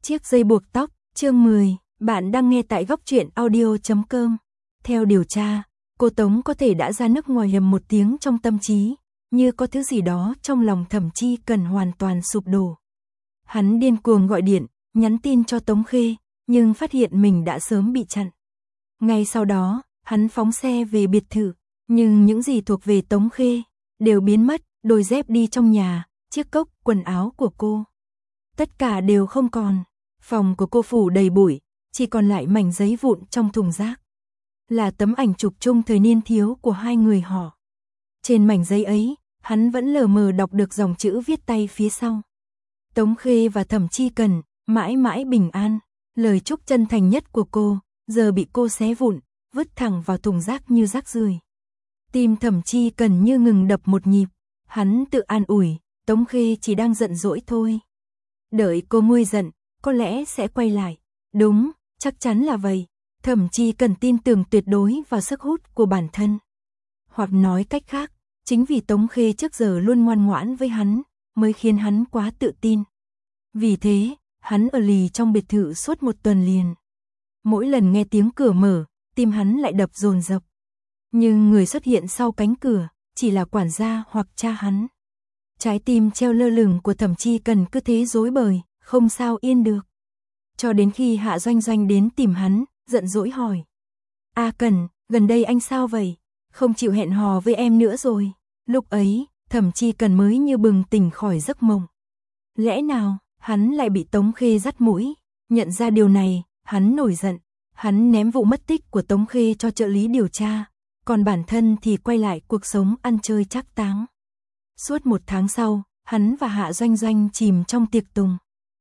Chiếc dây buộc tóc, chương 10, bạn đang nghe tại góc truyện audio.com. Theo điều tra, cô Tống có thể đã ra nước ngoài lầm một tiếng trong tâm trí, như có thứ gì đó trong lòng Thẩm Chi Cần hoàn toàn sụp đổ. Hắn điên cuồng gọi điện, nhắn tin cho Tống Khê, nhưng phát hiện mình đã sớm bị chặn. Ngay sau đó, hắn phóng xe về biệt thự, nhưng những gì thuộc về Tống Khê đều biến mất, đôi dép đi trong nhà, chiếc cốc, quần áo của cô. Tất cả đều không còn. Phòng của cô phủ đầy bụi, chỉ còn lại mảnh giấy vụn trong thùng rác. Là tấm ảnh chụp chung thời niên thiếu của hai người họ. Trên mảnh giấy ấy, hắn vẫn lờ mờ đọc được dòng chữ viết tay phía sau. Tống Khê và Thẩm Chi Cần, mãi mãi bình an. Lời chúc chân thành nhất của cô, giờ bị cô xé vụn, vứt thẳng vào thùng rác như rác rưởi. Tim Thẩm Chi Cần như ngừng đập một nhịp. Hắn tự an ủi, Tống Khê chỉ đang giận dỗi thôi. Đợi cô nguôi giận, có lẽ sẽ quay lại. Đúng, chắc chắn là vậy. Thẩm Chi Cần tin tưởng tuyệt đối vào sức hút của bản thân. Hoặc nói cách khác, chính vì Tống Khê trước giờ luôn ngoan ngoãn với hắn, mới khiến hắn quá tự tin. Vì thế, hắn ở lì trong biệt thự suốt một tuần liền. Mỗi lần nghe tiếng cửa mở, tim hắn lại đập dồn dập. Nhưng người xuất hiện sau cánh cửa, chỉ là quản gia hoặc cha hắn. Trái tim treo lơ lửng của Thẩm Chi Cần cứ thế rối bời, không sao yên được. Cho đến khi Hạ Doanh Doanh đến tìm hắn, giận dỗi hỏi. A Cần, gần đây anh sao vậy? Không chịu hẹn hò với em nữa rồi. Lúc ấy, Thẩm Chi Cần mới như bừng tỉnh khỏi giấc mộng. Lẽ nào, hắn lại bị Tống Khê dắt mũi? Nhận ra điều này, hắn nổi giận. Hắn ném vụ mất tích của Tống Khê cho trợ lý điều tra. Còn bản thân thì quay lại cuộc sống ăn chơi trác táng. Suốt một tháng sau, hắn và Hạ Doanh Doanh chìm trong tiệc tùng.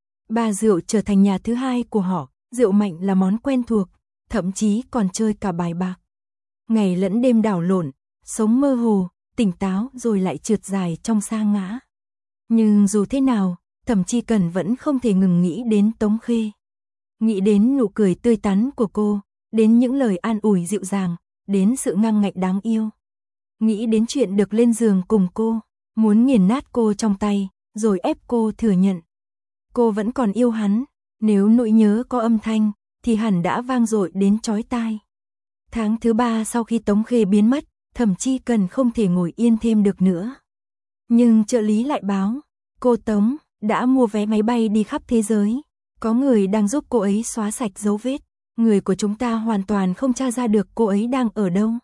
Ba rượu trở thành nhà thứ hai của họ, rượu mạnh là món quen thuộc, thậm chí còn chơi cả bài bạc. Ngày lẫn đêm đảo lộn, sống mơ hồ, tỉnh táo rồi lại trượt dài trong sa ngã. Nhưng dù thế nào, Thẩm Chi Cần vẫn không thể ngừng nghĩ đến Tống Khê. Nghĩ đến nụ cười tươi tắn của cô, đến những lời an ủi dịu dàng, đến sự ngang ngạnh đáng yêu. Nghĩ đến chuyện được lên giường cùng cô, muốn nghiền nát cô trong tay, rồi ép cô thừa nhận. Cô vẫn còn yêu hắn, nếu nỗi nhớ có âm thanh, thì hẳn đã vang dội đến chói tai. Tháng thứ 3 sau khi Tống Khê biến mất, Thẩm Chi Cần không thể ngồi yên thêm được nữa. Nhưng trợ lý lại báo, cô Tống đã mua vé máy bay đi khắp thế giới. Có người đang giúp cô ấy xóa sạch dấu vết. Người của chúng ta hoàn toàn không tra ra được cô ấy đang ở đâu.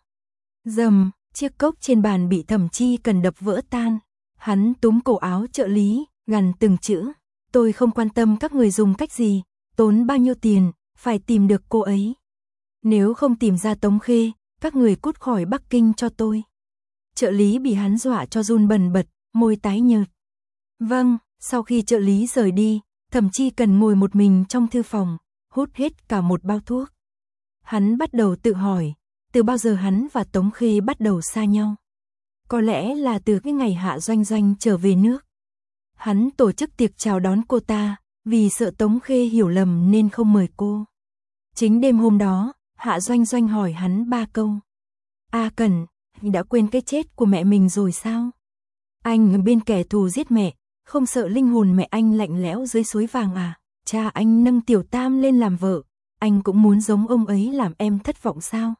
Rầm, chiếc cốc trên bàn bị Thẩm Chi Cần đập vỡ tan. Hắn túm cổ áo trợ lý, gằn từng chữ. Tôi không quan tâm các người dùng cách gì, tốn bao nhiêu tiền, phải tìm được cô ấy. Nếu không tìm ra Tống Khê, các người cút khỏi Bắc Kinh cho tôi. Trợ lý bị hắn dọa cho run bần bật, môi tái nhợt. Vâng, sau khi trợ lý rời đi, Thẩm Chi Cần ngồi một mình trong thư phòng, hút hết cả một bao thuốc. Hắn bắt đầu tự hỏi, từ bao giờ hắn và Tống Khê bắt đầu xa nhau? Có lẽ là từ cái ngày Hạ Doanh Doanh trở về nước. Hắn tổ chức tiệc chào đón cô ta, vì sợ Tống Khê hiểu lầm nên không mời cô. Chính đêm hôm đó, Hạ Doanh Doanh hỏi hắn 3 câu. A Cần, đã quên cái chết của mẹ mình rồi sao? Anh bên kẻ thù giết mẹ, không sợ linh hồn mẹ anh lạnh lẽo dưới suối vàng à? Cha anh nâng Tiểu Tam lên làm vợ, anh cũng muốn giống ông ấy làm em thất vọng sao?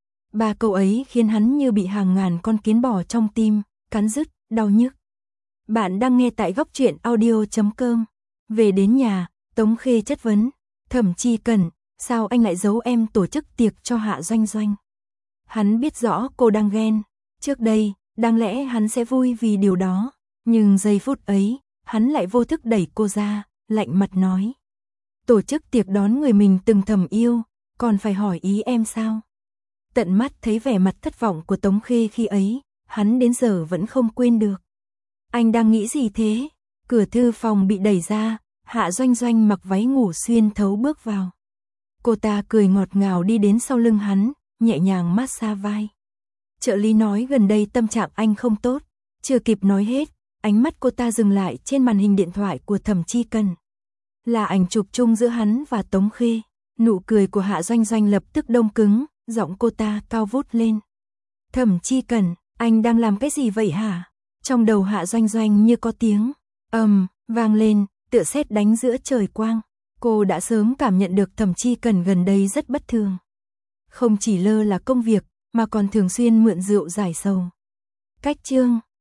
3 câu ấy khiến hắn như bị hàng ngàn con kiến bò trong tim, cắn rứt, đau nhức. Bạn đang nghe tại góc truyện audio.com. Về đến nhà, Tống Khê chất vấn. Thẩm Chi Cần, sao anh lại giấu em tổ chức tiệc cho Hạ Doanh Doanh? Hắn biết rõ cô đang ghen. Trước đây, đáng lẽ hắn sẽ vui vì điều đó. Nhưng giây phút ấy, hắn lại vô thức đẩy cô ra, lạnh mặt nói. Tổ chức tiệc đón người mình từng thầm yêu, còn phải hỏi ý em sao? Tận mắt thấy vẻ mặt thất vọng của Tống Khê khi ấy, hắn đến giờ vẫn không quên được. Anh đang nghĩ gì thế? Cửa thư phòng bị đẩy ra, Hạ Doanh Doanh mặc váy ngủ xuyên thấu bước vào. Cô ta cười ngọt ngào đi đến sau lưng hắn, nhẹ nhàng massage vai. Trợ lý nói gần đây tâm trạng anh không tốt. Chưa kịp nói hết, ánh mắt cô ta dừng lại trên màn hình điện thoại của Thẩm Chi Cần. Là ảnh chụp chung giữa hắn và Tống Khê. Nụ cười của Hạ Doanh Doanh lập tức đông cứng, giọng cô ta cao vút lên. Thẩm Chi Cần, anh đang làm cái gì vậy hả? Trong đầu Hạ Doanh Doanh như có tiếng vang lên, tựa sét đánh giữa trời quang. Cô đã sớm cảm nhận được Thẩm Chi Cần gần đây rất bất thường. Không chỉ lơ là công việc, mà còn thường xuyên mượn rượu giải sầu. Cách chương